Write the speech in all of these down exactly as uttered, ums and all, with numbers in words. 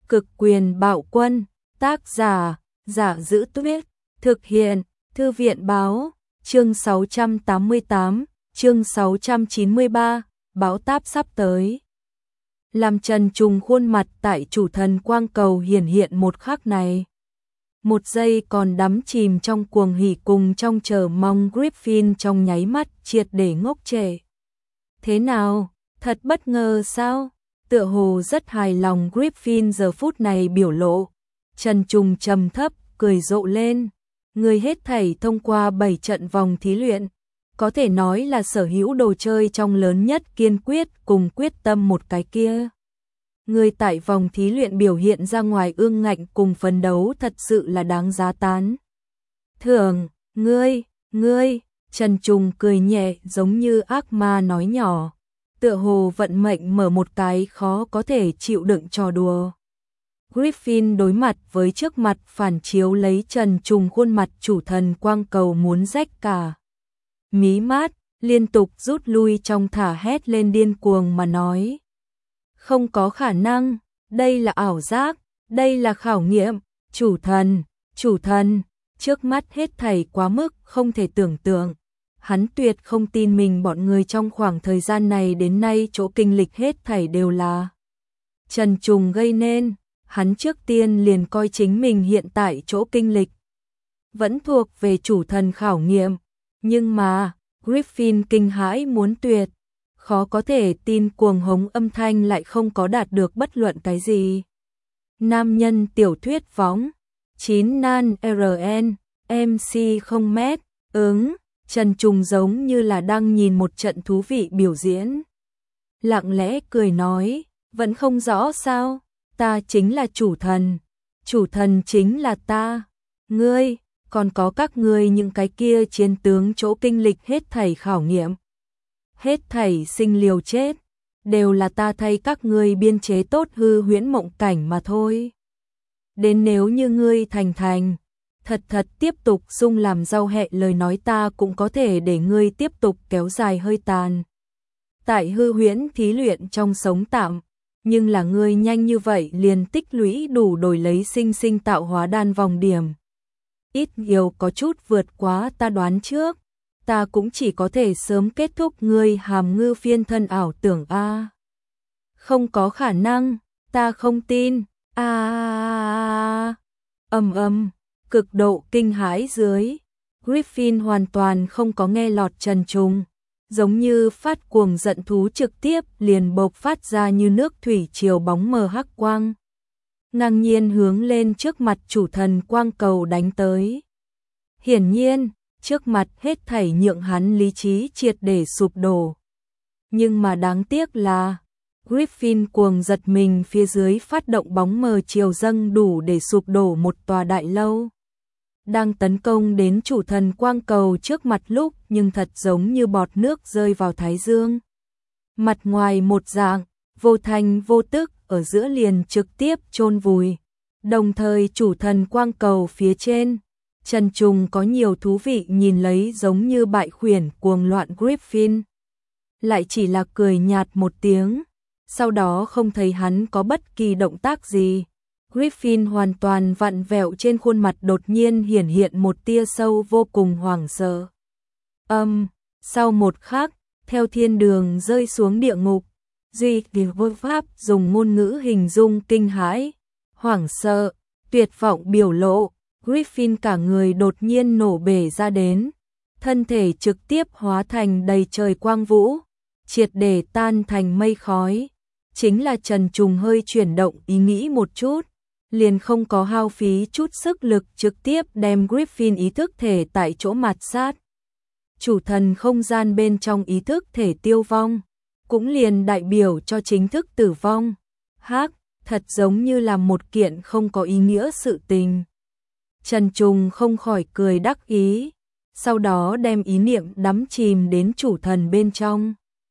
Cực quyền bạo quân, tác giả, Giả Giữ Tuyết, thực hiện, Thư viện báo, chương sáu trăm tám mươi tám, chương sáu trăm chín mươi ba, báo táp sắp tới. Làm Trần Trùng khuôn mặt tại chủ thần quang cầu hiển hiện một khắc này. Một giây còn đắm chìm trong cuồng hỉ cùng trong chờ mong, Griffin trong nháy mắt triệt để ngốc trệ. Thế nào, thật bất ngờ sao? Tựa hồ rất hài lòng Griffin giờ phút này biểu lộ. Trần Trùng trầm thấp, cười rộ lên. Người hết thảy thông qua bảy trận vòng thí luyện. Có thể nói là sở hữu đồ chơi trong lớn nhất kiên quyết cùng quyết tâm một cái kia. Người tại vòng thí luyện biểu hiện ra ngoài ương ngạnh cùng phấn đấu thật sự là đáng giá tán. Thường, ngươi, ngươi, Trần Trùng cười nhẹ giống như ác ma nói nhỏ. Tựa hồ vận mệnh mở một cái khó có thể chịu đựng trò đùa. Griffin đối mặt với trước mặt phản chiếu lấy Trần Trùng khuôn mặt chủ thần quang cầu muốn rách cả. Mí mát, liên tục rút lui trong thả hét lên điên cuồng mà nói. Không có khả năng, đây là ảo giác, đây là khảo nghiệm, chủ thần, chủ thần, trước mắt hết thảy quá mức không thể tưởng tượng. Hắn tuyệt không tin mình bọn người trong khoảng thời gian này đến nay chỗ kinh lịch hết thảy đều là Trần Trùng gây nên. Hắn trước tiên liền coi chính mình hiện tại chỗ kinh lịch vẫn thuộc về chủ thần khảo nghiệm, nhưng mà Griffin kinh hãi muốn tuyệt, khó có thể tin cuồng hống âm thanh lại không có đạt được bất luận cái gì. Nam nhân tiểu thuyết võng, chín nan rờ en, em xê không mét, ứng, Trần Trùng giống như là đang nhìn một trận thú vị biểu diễn. Lặng lẽ cười nói, vẫn không rõ sao? Ta chính là chủ thần, chủ thần chính là ta, ngươi, còn có các ngươi những cái kia chiến tướng chỗ kinh lịch hết thảy khảo nghiệm. Hết thảy sinh liều chết, đều là ta thay các ngươi biên chế tốt hư huyễn mộng cảnh mà thôi. Đến nếu như ngươi thành thành, thật thật tiếp tục sung làm rau hẹ lời nói ta cũng có thể để ngươi tiếp tục kéo dài hơi tàn. Tại hư huyễn thí luyện trong sống tạm. Nhưng là ngươi nhanh như vậy liền tích lũy đủ đổi lấy sinh sinh tạo hóa đan vòng điểm. Ít nhiều có chút vượt quá ta đoán trước, ta cũng chỉ có thể sớm kết thúc ngươi hàm ngư phiên thân ảo tưởng a. Không có khả năng, ta không tin. A ầm ầm, cực độ kinh hãi dưới, Griffin hoàn toàn không có nghe lọt Trần Trùng. Giống như phát cuồng giận thú trực tiếp liền bộc phát ra như nước thủy triều bóng mờ hắc quang. Ngang nhiên hướng lên trước mặt chủ thần quang cầu đánh tới. Hiển nhiên, trước mặt hết thảy nhượng hắn lý trí triệt để sụp đổ. Nhưng mà đáng tiếc là, Griffin cuồng giật mình phía dưới phát động bóng mờ chiều dâng đủ để sụp đổ một tòa đại lâu. Đang tấn công đến chủ thần quang cầu trước mặt lúc nhưng thật giống như bọt nước rơi vào thái dương. Mặt ngoài một dạng, vô thành vô tức ở giữa liền trực tiếp chôn vùi. Đồng thời chủ thần quang cầu phía trên, Trần Trùng có nhiều thú vị nhìn lấy giống như bại khuyển cuồng loạn Griffin. Lại chỉ là cười nhạt một tiếng, sau đó không thấy hắn có bất kỳ động tác gì. Griffin hoàn toàn vặn vẹo trên khuôn mặt đột nhiên hiển hiện một tia sâu vô cùng hoảng sợ. Âm, um, sau một khắc, theo thiên đường rơi xuống địa ngục, Duy Kỳ vô pháp dùng ngôn ngữ hình dung kinh hãi, hoảng sợ, tuyệt vọng biểu lộ, Griffin cả người đột nhiên nổ bể ra đến, thân thể trực tiếp hóa thành đầy trời quang vũ, triệt để tan thành mây khói. Chính là Trần Trùng hơi chuyển động ý nghĩ một chút, liền không có hao phí chút sức lực trực tiếp đem Griffin ý thức thể tại chỗ mạt sát. Chủ thần không gian bên trong ý thức thể tiêu vong, cũng liền đại biểu cho chính thức tử vong. Hắc, thật giống như là một kiện không có ý nghĩa sự tình. Trần Trùng không khỏi cười đắc ý, sau đó đem ý niệm đắm chìm đến chủ thần bên trong.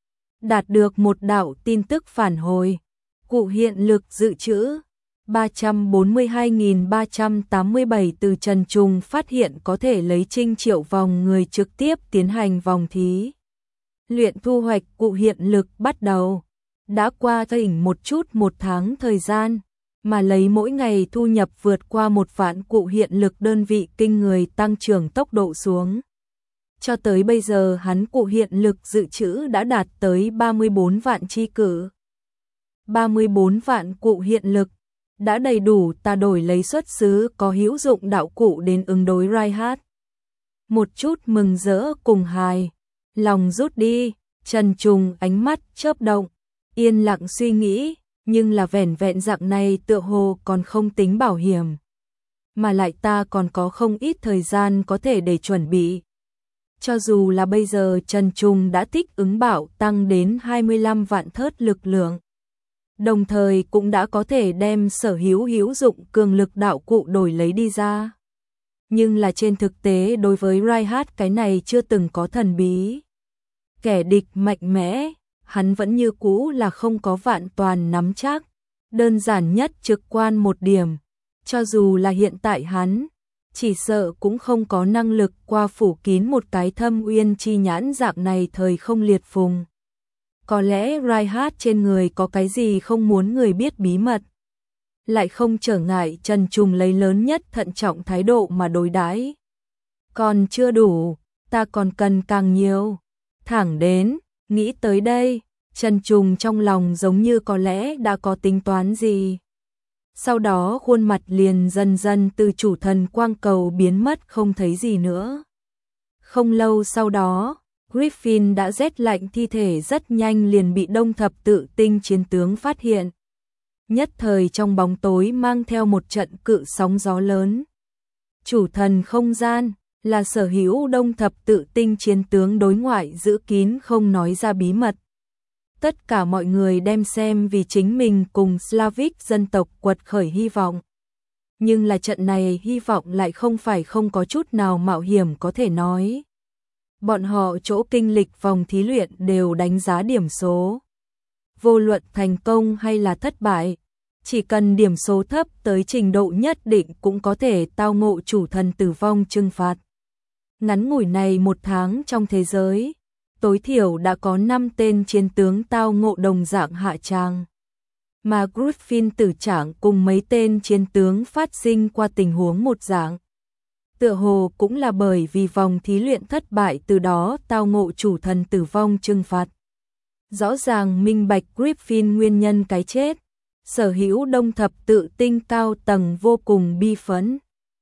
Đạt được một đạo tin tức phản hồi, cụ hiện lực dự trữ ba trăm bốn mươi hai nghìn ba trăm tám mươi bảy từ Trần Trùng phát hiện có thể lấy trinh triệu vòng người trực tiếp tiến hành vòng thí. Luyện thu hoạch cụ hiện lực bắt đầu. Đã qua thỉnh một chút một tháng thời gian, mà lấy mỗi ngày thu nhập vượt qua một vạn cụ hiện lực đơn vị kinh người tăng trưởng tốc độ xuống. Cho tới bây giờ hắn cụ hiện lực dự trữ đã đạt tới ba mươi bốn vạn chi cử. ba mươi bốn vạn cụ hiện lực, đã đầy đủ ta đổi lấy xuất xứ có hữu dụng đạo cụ đến ứng đối Reinhardt. Một chút mừng rỡ cùng hài, lòng rút đi, Trần Trùng ánh mắt chớp động, yên lặng suy nghĩ, nhưng là vẻn vẹn dạng này tựa hồ còn không tính bảo hiểm. Mà lại ta còn có không ít thời gian có thể để chuẩn bị. Cho dù là bây giờ Trần Trùng đã thích ứng bảo tăng đến hai mươi lăm vạn thớt lực lượng. Đồng thời cũng đã có thể đem sở hữu hữu dụng cường lực đạo cụ đổi lấy đi ra. Nhưng là trên thực tế đối với Reinhardt cái này chưa từng có thần bí. Kẻ địch mạnh mẽ, hắn vẫn như cũ là không có vạn toàn nắm chắc. Đơn giản nhất trực quan một điểm, cho dù là hiện tại hắn, chỉ sợ cũng không có năng lực qua phủ kín một cái thâm uyên chi nhãn dạng này thời không liệt phùng. Có lẽ Reinhardt trên người có cái gì không muốn người biết bí mật. Lại không trở ngại Trần Trùng lấy lớn nhất thận trọng thái độ mà đối đãi. Còn chưa đủ, ta còn cần càng nhiều. Thẳng đến, nghĩ tới đây, Trần Trùng trong lòng giống như có lẽ đã có tính toán gì. Sau đó khuôn mặt liền dần dần từ chủ thần quang cầu biến mất không thấy gì nữa. Không lâu sau đó, Griffin đã rét lạnh thi thể rất nhanh liền bị đông thập tự tinh chiến tướng phát hiện. Nhất thời trong bóng tối mang theo một trận cự sóng gió lớn. Chủ thần không gian là sở hữu đông thập tự tinh chiến tướng đối ngoại giữ kín không nói ra bí mật. Tất cả mọi người đem xem vì chính mình cùng Slavic dân tộc quật khởi hy vọng. Nhưng là trận này hy vọng lại không phải không có chút nào mạo hiểm có thể nói. Bọn họ chỗ kinh lịch vòng thí luyện đều đánh giá điểm số. Vô luận thành công hay là thất bại, chỉ cần điểm số thấp tới trình độ nhất định cũng có thể tao ngộ chủ thần tử vong trừng phạt. Ngắn ngủi này một tháng trong thế giới, tối thiểu đã có năm tên chiến tướng tao ngộ đồng dạng hạ tràng. Mà Griffin tử trạng cùng mấy tên chiến tướng phát sinh qua tình huống một dạng. Tựa hồ cũng là bởi vì vòng thí luyện thất bại từ đó tao ngộ chủ thần tử vong trừng phạt. Rõ ràng minh bạch Griffin nguyên nhân cái chết, sở hữu đông thập tự tinh cao tầng vô cùng bi phẫn.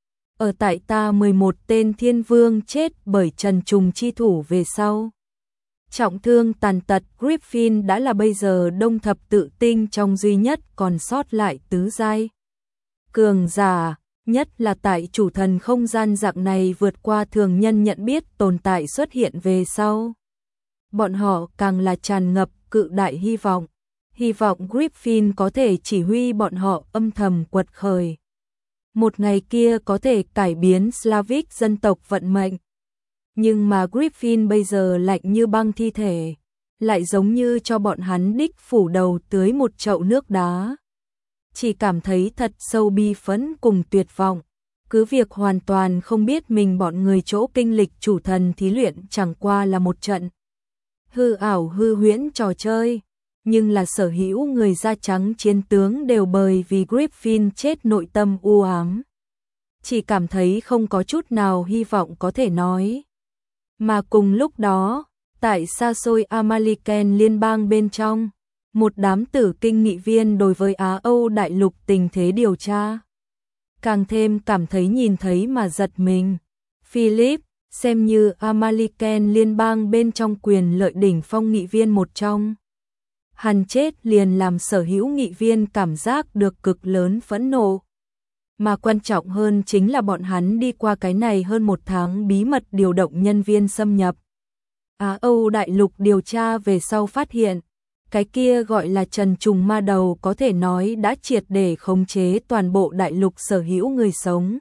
Ở tại ta mười một tên thiên vương chết bởi Trần Trùng chi thủ về sau. Trọng thương tàn tật Griffin đã là bây giờ đông thập tự tinh trong duy nhất còn sót lại tứ giai. Cường giả, nhất là tại chủ thần không gian dạng này vượt qua thường nhân nhận biết tồn tại xuất hiện về sau. Bọn họ càng là tràn ngập cự đại hy vọng. Hy vọng Griffin có thể chỉ huy bọn họ âm thầm quật khởi. Một ngày kia có thể cải biến Slavic dân tộc vận mệnh. Nhưng mà Griffin bây giờ lạnh như băng thi thể, lại giống như cho bọn hắn đích phủ đầu tưới một chậu nước đá. Chỉ cảm thấy thật sâu bi phẫn cùng tuyệt vọng, cứ việc hoàn toàn không biết mình bọn người chỗ kinh lịch chủ thần thí luyện chẳng qua là một trận hư ảo hư huyễn trò chơi, nhưng là sở hữu người da trắng chiến tướng đều bởi vì Griffin chết nội tâm u ám. Chỉ cảm thấy không có chút nào hy vọng có thể nói. Mà cùng lúc đó, tại xa xôi Amaliken liên bang bên trong, một đám tử kinh nghị viên đối với Á Âu đại lục tình thế điều tra. Càng thêm cảm thấy nhìn thấy mà giật mình. Philip, xem như Amaliken liên bang bên trong quyền lợi đỉnh phong nghị viên một trong. Hắn chết liền làm sở hữu nghị viên cảm giác được cực lớn phẫn nộ. Mà quan trọng hơn chính là bọn hắn đi qua cái này hơn một tháng bí mật điều động nhân viên xâm nhập Á Âu đại lục điều tra về sau phát hiện, cái kia gọi là Trần Trùng ma đầu có thể nói đã triệt để khống chế toàn bộ đại lục sở hữu người sống.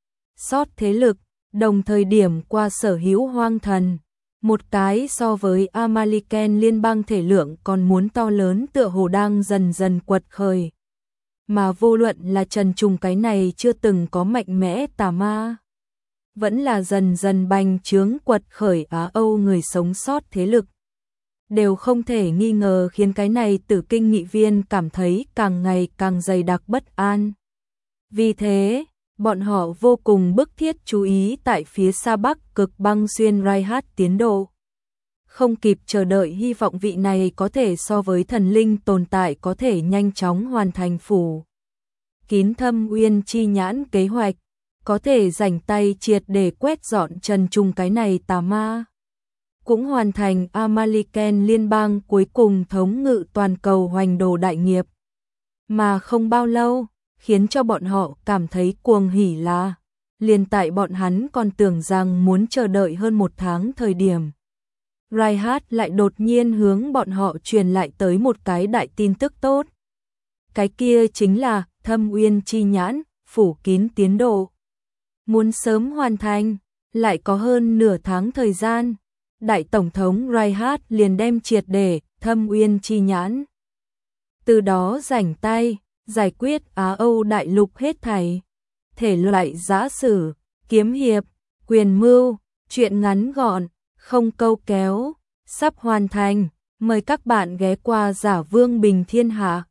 Sót thế lực, đồng thời điểm qua sở hữu hoang thần, một cái so với Amaliken liên bang thể lượng còn muốn to lớn tựa hồ đang dần dần quật khởi. Mà vô luận là Trần Trùng cái này chưa từng có mạnh mẽ tà ma, vẫn là dần dần bành trướng quật khởi Á Âu người sống sót thế lực. đều không thể nghi ngờ khiến cái này Tử Kinh nghị viên cảm thấy càng ngày càng dày đặc bất an. Vì thế, bọn họ vô cùng bức thiết chú ý tại phía xa Bắc Cực Băng Xuyên Raihat tiến độ. Không kịp chờ đợi hy vọng vị này có thể so với thần linh tồn tại có thể nhanh chóng hoàn thành phủ kín Thâm Uyên chi nhãn kế hoạch, có thể rảnh tay triệt để quét dọn trần trùng cái này tà ma. Cũng hoàn thành Amaliken liên bang cuối cùng thống ngự toàn cầu hoành đồ đại nghiệp. Mà không bao lâu, khiến cho bọn họ cảm thấy cuồng hỉ là, liền tại bọn hắn còn tưởng rằng muốn chờ đợi hơn một tháng thời điểm. Raihat lại đột nhiên hướng bọn họ truyền lại tới một cái đại tin tức tốt. Cái kia chính là Thâm Uyên chi nhãn, phủ kín tiến độ. Muốn sớm hoàn thành, lại có hơn nửa tháng thời gian. Đại Tổng thống Raihat liền đem triệt để Thâm Uyên chi nhãn. Từ đó rảnh tay, giải quyết Á Âu đại lục hết thảy. Thể loại giã sử, kiếm hiệp, quyền mưu, truyện ngắn gọn, không câu kéo, sắp hoàn thành. Mời các bạn ghé qua Giả Vương Bình Thiên Hạ.